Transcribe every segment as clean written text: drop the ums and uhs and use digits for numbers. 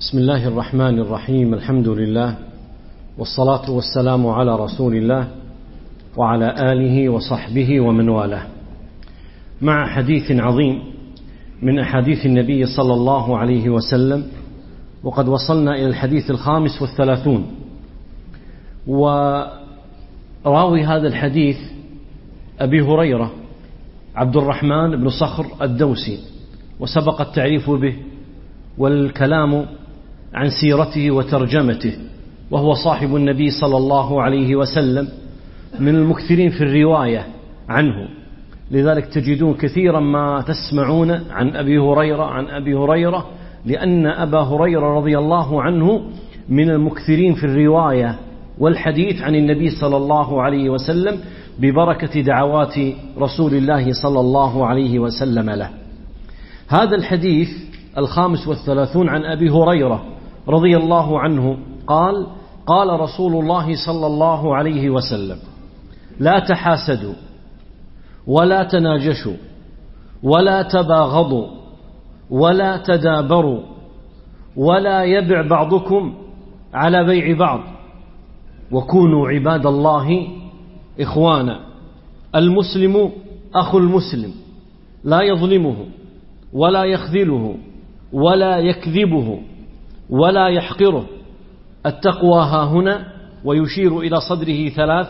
بسم الله الرحمن الرحيم. الحمد لله والصلاة والسلام على رسول الله وعلى آله وصحبه ومن والاه، مع حديث عظيم من أحاديث النبي صلى الله عليه وسلم، وقد وصلنا إلى الحديث 35. وراوي هذا الحديث أبي هريرة عبد الرحمن بن صخر الدوسي، وسبق التعريف به والكلام عن سيرته وترجمته، وهو صاحب النبي صلى الله عليه وسلم، من المكثرين في الرواية عنه. لذلك تجدون كثيرا ما تسمعون عن أبي هريرة لأن أبا هريرة رضي الله عنه من المكثرين في الرواية والحديث عن النبي صلى الله عليه وسلم ببركة دعوات رسول الله صلى الله عليه وسلم له. هذا الحديث 35 عن أبي هريرة رضي الله عنه قال: قال رسول الله صلى الله عليه وسلم: لا تحاسدوا ولا تناجشوا ولا تباغضوا ولا تدابروا ولا يبع بعضكم على بيع بعض، وكونوا عباد الله إخوانا. المسلم أخو المسلم، لا يظلمه ولا يخذله ولا يكذبه ولا يحقره. التقوى ها هنا، ويشير إلى صدره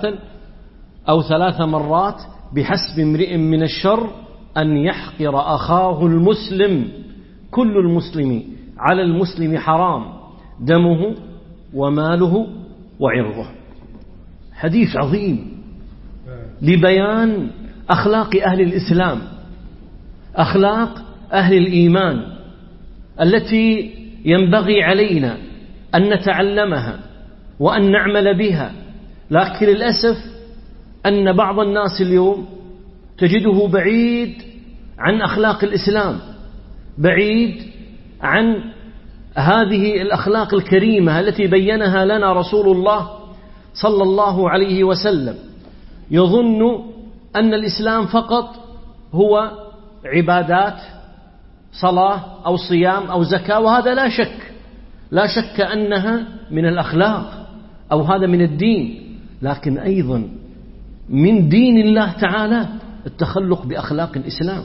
3 مرات: بحسب امرئ من الشر أن يحقر أخاه المسلم. كل المسلم على المسلم حرام، دمه وماله وعرضه. حديث عظيم لبيان أخلاق أهل الإسلام، أخلاق أهل الإيمان التي ينبغي علينا أن نتعلمها وأن نعمل بها. لكن للأسف أن بعض الناس اليوم تجده بعيد عن أخلاق الإسلام، بعيد عن هذه الأخلاق الكريمة التي بينها لنا رسول الله صلى الله عليه وسلم. يظن أن الإسلام فقط هو عبادات، صلاة أو صيام أو زكاة، وهذا لا شك أنها من الأخلاق أو هذا من الدين، لكن أيضا من دين الله تعالى التخلق بأخلاق الإسلام.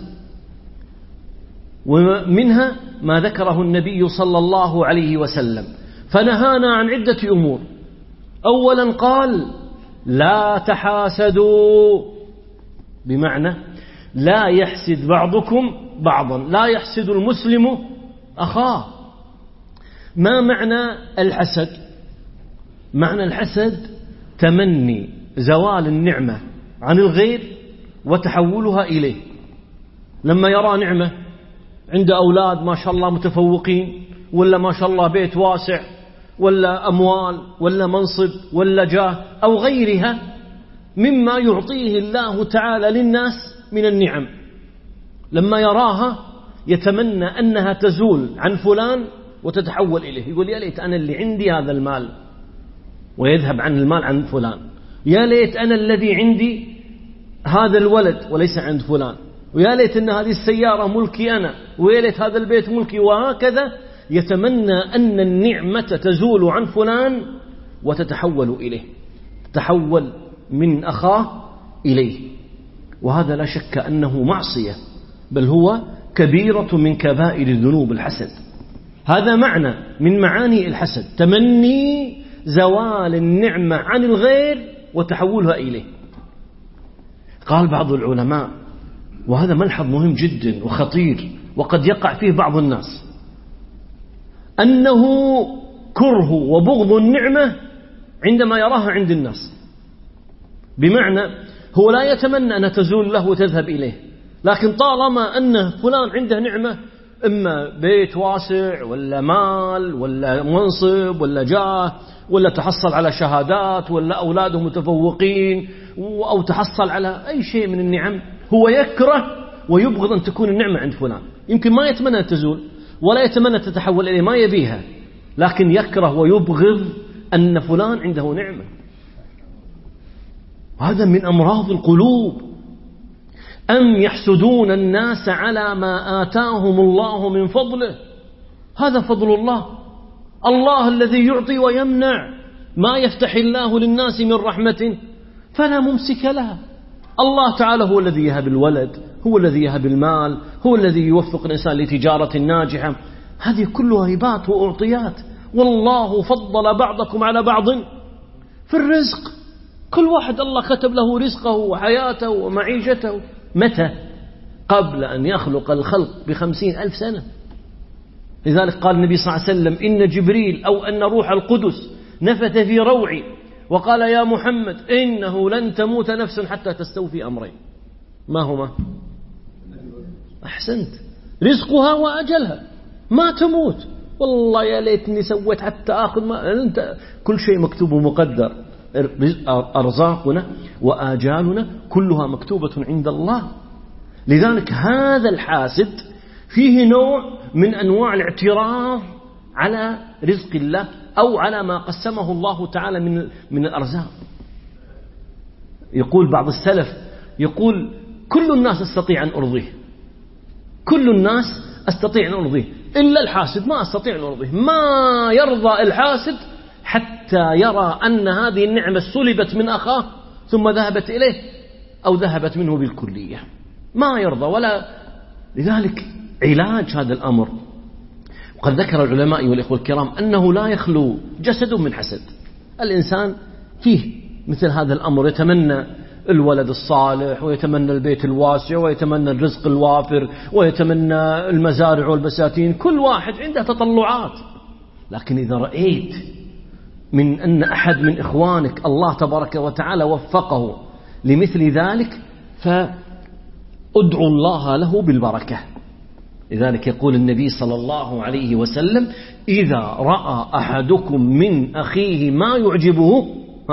ومنها ما ذكره النبي صلى الله عليه وسلم، فنهانا عن عدة أمور. أولا قال: لا تحاسدوا، بمعنى لا يحسد بعضكم بعضا، لا يحسد المسلم أخاه. ما معنى الحسد؟ معنى الحسد تمني زوال النعمة عن الغير وتحولها إليه. لما يرى نعمة عند أولاد ما شاء الله متفوقين، ولا ما شاء الله بيت واسع، ولا أموال، ولا منصب، ولا جاه، أو غيرها مما يعطيه الله تعالى للناس من النعم، لما يراها يتمنى أنها تزول عن فلان وتتحول إليه. يقول: يا ليت أنا اللي عندي هذا المال، ويذهب عن المال عن فلان. يا ليت أنا الذي عندي هذا الولد وليس عند فلان. ويا ليت أن هذه السيارة ملكي أنا، ويا ليت هذا البيت ملكي. وهكذا يتمنى أن النعمة تزول عن فلان وتتحول إليه، تتحول من أخاه إليه. وهذا لا شك أنه معصية، بل هو كبيرة من كبائر الذنوب الحسد. هذا معنى من معاني الحسد، تمني زوال النعمة عن الغير وتحولها إليه. قال بعض العلماء، وهذا ملحظ مهم جدا وخطير وقد يقع فيه بعض الناس، أنه كره وبغض النعمة عندما يراها عند الناس. بمعنى هو لا يتمنى أن تزول له وتذهب إليه، لكن طالما أن فلان عنده نعمة، إما بيت واسع ولا مال ولا منصب ولا جاه، ولا تحصل على شهادات، ولا أولاده متفوقين، أو تحصل على أي شيء من النعم، هو يكره ويبغض أن تكون النعمة عند فلان. يمكن ما يتمنى أن تزول ولا يتمنى أن تتحول إليه، ما يبيها، لكن يكره ويبغض أن فلان عنده نعمة. هذا من أمراض القلوب. أم يحسدون الناس على ما آتاهم الله من فضله. هذا فضل الله، الله الذي يعطي ويمنع، ما يفتح الله للناس من رحمة فلا ممسك لها. الله تعالى هو الذي يهب الولد، هو الذي يهب المال، هو الذي يوفق الإنسان لتجارة ناجحة. هذه كلها هبات وأعطيات. والله فضل بعضكم على بعض في الرزق. كل واحد الله كتب له رزقه وحياته ومعيشته. متى؟ قبل أن يخلق الخلق ب50,000 سنة. لذلك قال النبي صلى الله عليه وسلم: إن جبريل أو أن روح القدس نفث في روعي وقال: يا محمد إنه لن تموت نفس حتى تستوفي أمرين. ما هما؟ أحسنت، رزقها وأجلها، ما تموت. والله يا ليتني سويت حتى آخذ ما أنت، كل شيء مكتوب ومقدر. أرزاقنا وآجالنا كلها مكتوبة عند الله. لذلك هذا الحاسد فيه نوع من أنواع الاعتراض على رزق الله أو على ما قسمه الله تعالى من الأرزاق. يقول بعض السلف، يقول: كل الناس أستطيع أن أرضيه، كل الناس أستطيع أن أرضيه إلا الحاسد، ما أستطيع أن أرضيه. ما يرضى الحاسد حتى يرى أن هذه النعمة سلبت من أخاه ثم ذهبت إليه أو ذهبت منه بالكلية، ما يرضى. ولا لذلك علاج هذا الأمر، وقد ذكر العلماء والإخوة الكرام أنه لا يخلو جسد من حسد. الإنسان فيه مثل هذا الأمر، يتمنى الولد الصالح، ويتمنى البيت الواسع، ويتمنى الرزق الوافر، ويتمنى المزارع والبساتين. كل واحد عنده تطلعات. لكن إذا رأيت من أن أحد من إخوانك الله تبارك وتعالى وفقه لمثل ذلك فأدعو الله له بالبركة. لذلك يقول النبي صلى الله عليه وسلم: إذا رأى أحدكم من أخيه ما يعجبه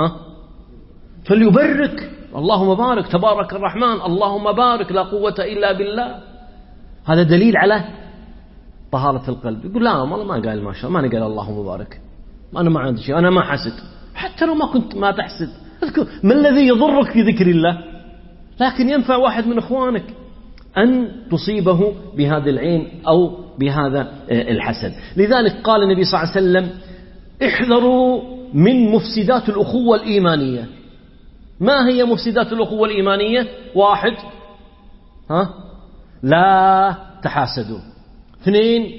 فليبرك، اللهم بارك، تبارك الرحمن، اللهم بارك، لا قوة إلا بالله. هذا دليل على طهارة القلب. يقول: لا والله ما قال ما شاء الله، ما قال اللهم بارك، أنا ما عندي شيء، أنا ما حسد. حتى لو ما كنت ما تحسد، ما الذي يضرك في ذكر الله؟ لكن ينفع واحد من إخوانك أن تصيبه بهذا العين أو بهذا الحسد. لذلك قال النبي صلى الله عليه وسلم: احذروا من مفسدات الأخوة الإيمانية. ما هي مفسدات الأخوة الإيمانية؟ 1: لا تحاسدوا. 2: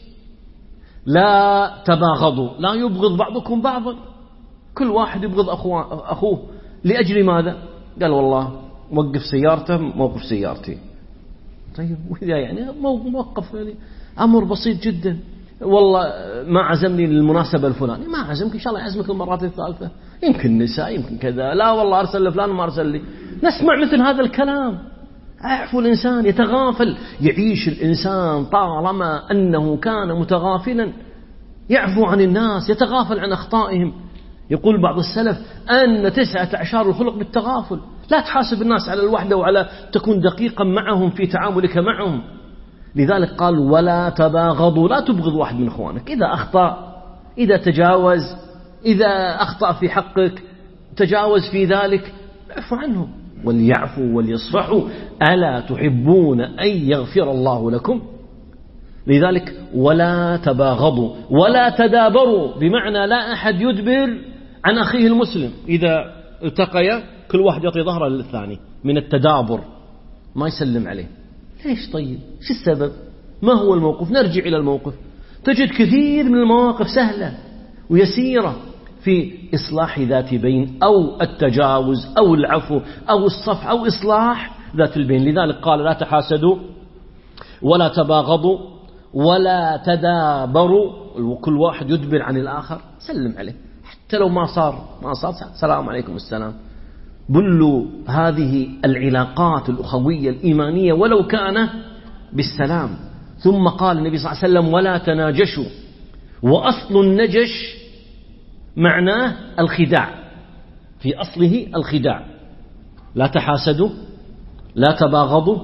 لا تباغضوا، لا يبغض بعضكم بعضا. كل واحد يبغض أخوه لأجل ماذا؟ قال: والله موقف سيارته موقف سيارتي. طيب وإذا يعني موقف يعني أمر بسيط جدا، والله ما عزمني للمناسبة الفلانية، ما عزمك، إن شاء الله يعزمك المرات الثالثة، يمكن نساء يمكن كذا، لا والله أرسل لفلان وما أرسل لي. نسمع مثل هذا الكلام. أعفو الإنسان، يتغافل، يعيش الإنسان طالما أنه كان متغافلا يعفو عن الناس، يتغافل عن أخطائهم. يقول بعض السلف أن 9 أعشار الخلق بالتغافل. لا تحاسب الناس على الوحدة وعلى تكون دقيقا معهم في تعاملك معهم. لذلك قال: ولا تباغضوا، لا تبغض واحد من إخوانك. إذا أخطأ، إذا تجاوز، إذا أخطأ في حقك تجاوز في ذلك، اعفو عنه، وليعفوا وليصفحوا، ألا تحبون أن يغفر الله لكم؟ لذلك ولا تباغضوا ولا تدابروا، بمعنى لا أحد يدبر عن أخيه المسلم. إذا التقيا كل واحد يعطي ظهره للثاني، من التدابر، ما يسلم عليه. ليش؟ طيب شو السبب؟ ما هو الموقف؟ نرجع إلى الموقف. تجد كثير من المواقف سهلة ويسيرة في إصلاح ذات بين أو التجاوز أو العفو أو الصفح أو إصلاح ذات البين. لذلك قال: لا تحاسدوا ولا تباغضوا ولا تدابروا. وكل واحد يدبر عن الآخر، سلم عليه، حتى لو ما صار سلام عليكم السلام. بلوا هذه العلاقات الأخوية الإيمانية ولو كان بالسلام. ثم قال النبي صلى الله عليه وسلم: ولا تناجشوا. وأصل النجش معناه الخداع، في أصله الخداع. لا تحاسدوا، لا تباغضوا،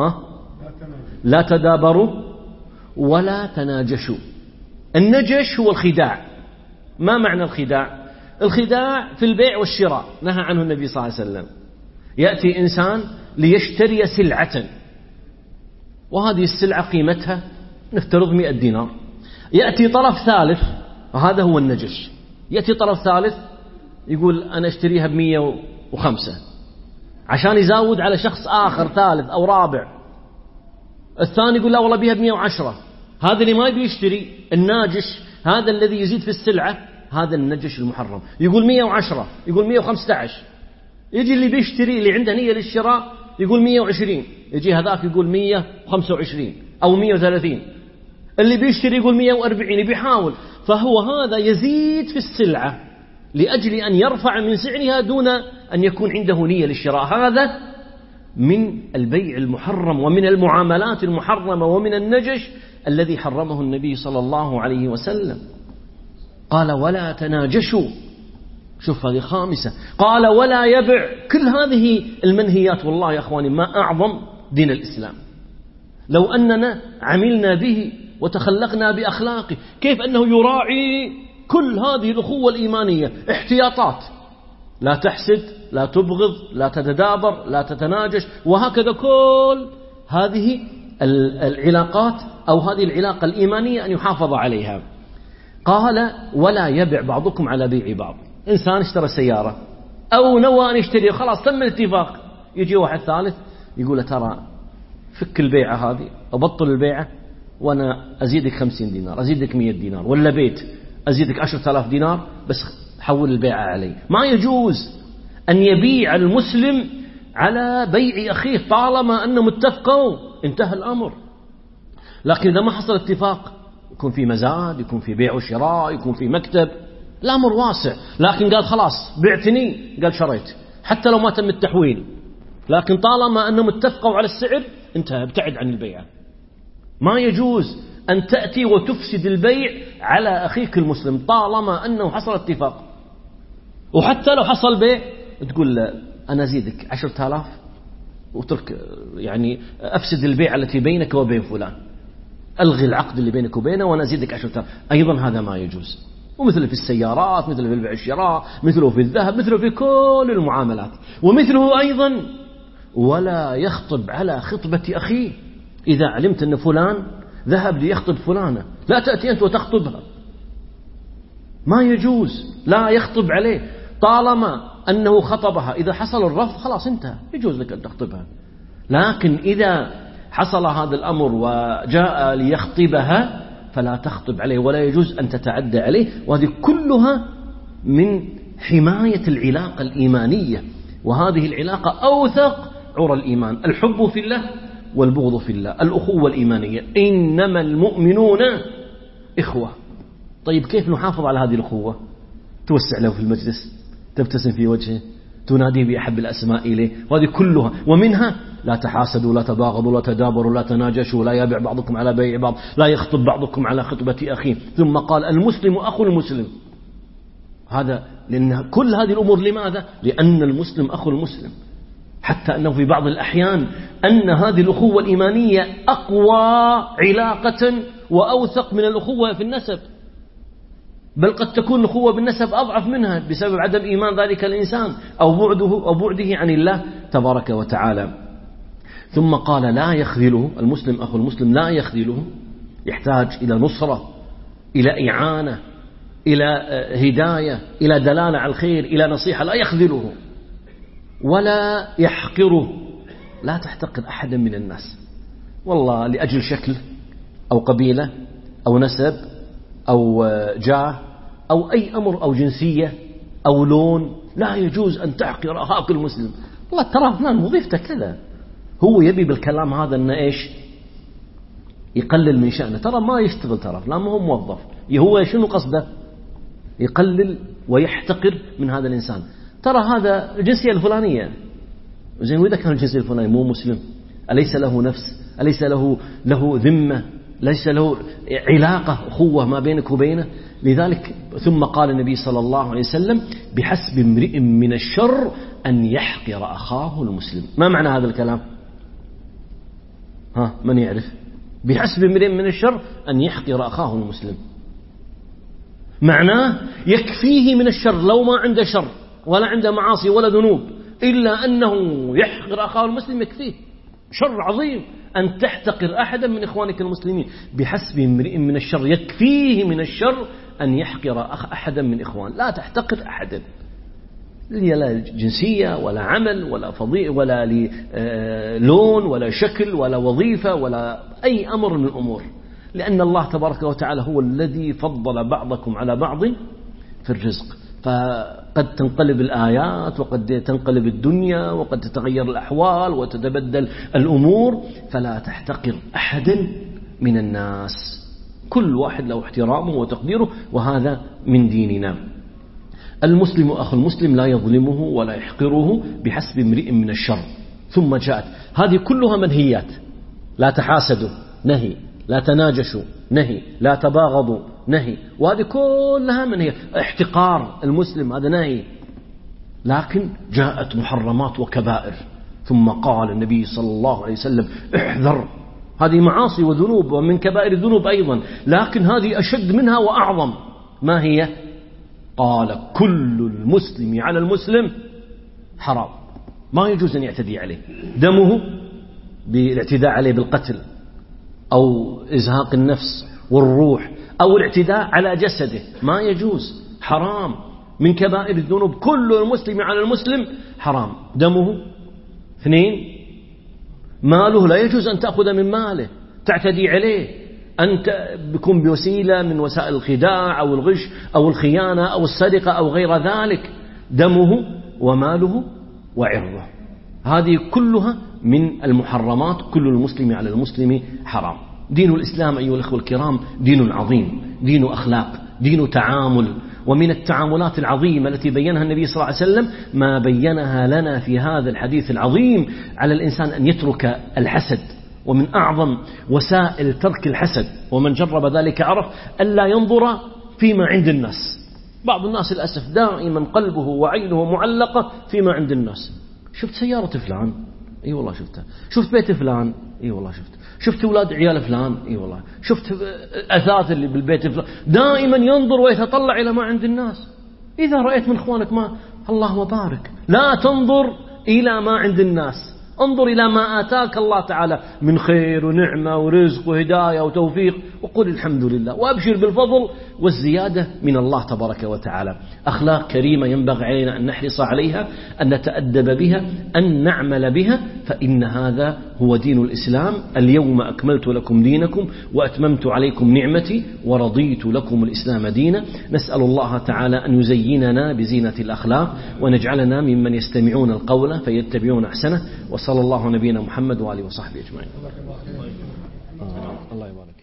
لا تدابروا، ولا تناجشوا. النجش هو الخداع. ما معنى الخداع؟ الخداع في البيع والشراء نهى عنه النبي صلى الله عليه وسلم. يأتي إنسان ليشتري سلعة، وهذه السلعة قيمتها نفترض 100 دينار. يأتي طرف ثالث هذا هو النجش. يأتي طرف ثالث يقول أنا اشتريها ب105 عشان يزود على شخص آخر ثالث أو رابع. الثاني يقول لا والله بيها ب110. هذا اللي ما يبي يشتري الناجش، هذا الذي يزيد في السلعة، هذا النجش المحرم. يقول 110، يقول 115. يجي اللي بيشتري اللي عنده نية للشراء يقول 120، يجي هذاك يقول 125 أو 130. اللي بيشتري يقول 140، بيحاول. فهو هذا يزيد في السلعة لأجل أن يرفع من سعرها دون أن يكون عنده نية للشراء. هذا من البيع المحرم ومن المعاملات المحرمة ومن النجش الذي حرمه النبي صلى الله عليه وسلم. قال ولا تناجشوا. شوف هذه خامسة. قال ولا يبع. كل هذه المنهيات والله يا أخواني ما أعظم دين الإسلام. لو أننا عملنا به وتخلقنا بأخلاقه، كيف أنه يراعي كل هذه الأخوة الإيمانية، احتياطات: لا تحسد، لا تبغض، لا تتدابر، لا تتناجش، وهكذا كل هذه العلاقات أو هذه العلاقة الإيمانية أن يحافظ عليها. قال ولا يبع بعضكم على بيع بعض. إنسان اشترى سيارة أو نوى أن يشتري، خلاص تم الاتفاق، يجي واحد ثالث يقول له ترى فك البيعة هذه أو بطل البيعة وأنا أزيدك 50 دينار، أزيدك 100 دينار، ولا بيت أزيدك 10,000 دينار، بس حول البيعة علي. ما يجوز أن يبيع المسلم على بيع أخيه طالما أنه متفقوا، انتهى الأمر. لكن إذا ما حصل اتفاق، يكون في مزاد، يكون في بيع وشراء، يكون في مكتب، الأمر واسع. لكن قال خلاص بعتني، قال شريت، حتى لو ما تم التحويل، لكن طالما أنهم اتفقوا على السعر انتهى، ابتعد عن البيعة. ما يجوز أن تأتي وتفسد البيع على أخيك المسلم طالما أنه حصل اتفاق. وحتى لو حصل بيع تقول أنا أزيدك 10,000 وترك، يعني أفسد البيع التي بينك وبين فلان، ألغي العقد اللي بينك وبينه وأنا أزيدك 10,000. أيضا هذا ما يجوز. ومثله في السيارات، مثله في البيع والشراء، مثله في الذهب، مثله في كل المعاملات. ومثله أيضا ولا يخطب على خطبة أخيه. إذا علمت أن فلان ذهب ليخطب فلانة، لا تأتي أنت وتخطبها، ما يجوز، لا يخطب عليه طالما أنه خطبها. إذا حصل الرفض خلاص انتهى، يجوز لك أن تخطبها. لكن إذا حصل هذا الأمر وجاء ليخطبها فلا تخطب عليه، ولا يجوز أن تتعدى عليه. وهذه كلها من حماية العلاقة الإيمانية، وهذه العلاقة أوثق عرى الإيمان: الحب في الله والبغض في الله، الأخوة الإيمانية. إنما المؤمنون إخوة. طيب كيف نحافظ على هذه الأخوة؟ توسع له في المجلس، تبتسم في وجهه، تناديه بأحب الأسماء إليه، وهذه كلها. ومنها لا تحاسدوا، لا تباغضوا، لا تدابروا، لا تناجشوا، لا يبيع بعضكم على بيع بعض، لا يخطب بعضكم على خطبة أخيه. ثم قال المسلم أخو المسلم. هذا لأن كل هذه الأمور لماذا؟ لأن المسلم أخو المسلم. حتى أنه في بعض الأحيان أن هذه الأخوة الإيمانية أقوى علاقة وأوثق من الأخوة في النسب، بل قد تكون الأخوة بالنسب أضعف منها بسبب عدم إيمان ذلك الإنسان أو بعده عن الله تبارك وتعالى. ثم قال لا يخذله، المسلم أخو المسلم لا يخذله، يحتاج إلى نصرة، إلى إعانة، إلى هداية، إلى دلالة على الخير، إلى نصيحة. لا يخذله ولا يحقره. لا تحتقر أحدا من الناس والله لأجل شكل أو قبيلة أو نسب أو جاه أو أي أمر أو جنسية أو لون. لا يجوز أن تحقر أخاك المسلم. والله ترى فلان وظيفته كذا، هو يبي بالكلام هذا أنه إيش؟ يقلل من شأنه. ترى ما يشتغل، ترى فلان ما هو موظف، هو شنو قصده؟ يقلل ويحتقر من هذا الإنسان. ترى هذا الجنسية الفلانية زين، وإذا كان الجنسية الفلانية مو مسلم، أليس له نفس؟ أليس له ذمة؟ ليس له علاقة أخوة ما بينك وبينه؟ لذلك ثم قال النبي صلى الله عليه وسلم بحسب امرئ من الشر أن يحقر أخاه المسلم. ما معنى هذا الكلام؟ من يعرف؟ بحسب امرئ من الشر أن يحقر أخاه المسلم، معناه يكفيه من الشر، لو ما عنده شر ولا عنده معاصي ولا ذنوب، إلا أنه يحقر أخاه المسلم يكفيه شر عظيم أن تحتقر أحدا من إخوانك المسلمين. بحسب امرئ من الشر، يكفيه من الشر أن يحقر أحدا من إخوان. لا تحتقر أحدا، لا جنسية ولا عمل ولا فضيء ولا لون ولا شكل ولا وظيفة ولا أي أمر من الأمور، لأن الله تبارك وتعالى هو الذي فضل بعضكم على بعض في الرزق. فقد تنقلب الآيات وقد تنقلب الدنيا وقد تتغير الأحوال وتتبدل الأمور، فلا تحتقر أحدا من الناس، كل واحد له احترامه وتقديره، وهذا من ديننا. المسلم أخو المسلم لا يظلمه ولا يحقره بحسب امرئ من الشر. ثم جاءت هذه كلها منهيات: لا تحاسدوا نهي، لا تناجشوا نهي، لا تباغضوا نهي، وهذه كلها منهي. احتقار المسلم هذا نهي. لكن جاءت محرمات وكبائر، ثم قال النبي صلى الله عليه وسلم: احذر، هذه معاصي وذنوب ومن كبائر الذنوب أيضا، لكن هذه أشد منها وأعظم. ما هي؟ قال: كل المسلم على المسلم حرام، ما يجوز أن يعتدي عليه، دمه بالاعتداء عليه بالقتل أو إزهاق النفس والروح أو الاعتداء على جسده، ما يجوز، حرام، من كبائر الذنوب. كل المسلم على المسلم حرام، دمه. 2، ماله، لا يجوز أن تأخذ من ماله، تعتدي عليه، أنت بكون بوسيلة من وسائل الخداع أو الغش أو الخيانة أو السرقة أو غير ذلك. دمه وماله وعرضه، هذه كلها من المحرمات. كل المسلم على المسلم حرام. دين الإسلام أيها الأخوة الكرام دين عظيم، دين أخلاق، دين تعامل. ومن التعاملات العظيمة التي بينها النبي صلى الله عليه وسلم ما بينها لنا في هذا الحديث العظيم: على الإنسان أن يترك الحسد. ومن أعظم وسائل ترك الحسد ومن جرب ذلك عرف ألا ينظر فيما عند الناس. بعض الناس للأسف دائما قلبه وعينه معلقة فيما عند الناس. شفت سيارة فلان؟ اي والله شفتها. شفت بيت فلان؟ اي والله شفت. شفت أولاد عيال فلان؟ اي والله شفت. أثاث اللي بالبيت فلان. دائما ينظر ويتطلع إلى ما عند الناس. إذا رأيت من إخوانك ما، الله وبارك، لا تنظر إلى ما عند الناس، انظر إلى ما آتاك الله تعالى من خير ونعمة ورزق وهداية وتوفيق، وقل الحمد لله وأبشر بالفضل والزيادة من الله تبارك وتعالى. أخلاق كريمة ينبغي علينا أن نحرص عليها، أن نتأدب بها، أن نعمل بها، فإن هذا هو دين الإسلام. اليوم أكملت لكم دينكم وأتممت عليكم نعمتي ورضيت لكم الإسلام دينا. نسأل الله تعالى أن يزيننا بزينة الأخلاق ونجعلنا ممن يستمعون القول فيتبعون أحسنه. وصلى الله نبينا محمد وآله وصحبه أجمعين. الله يبارك.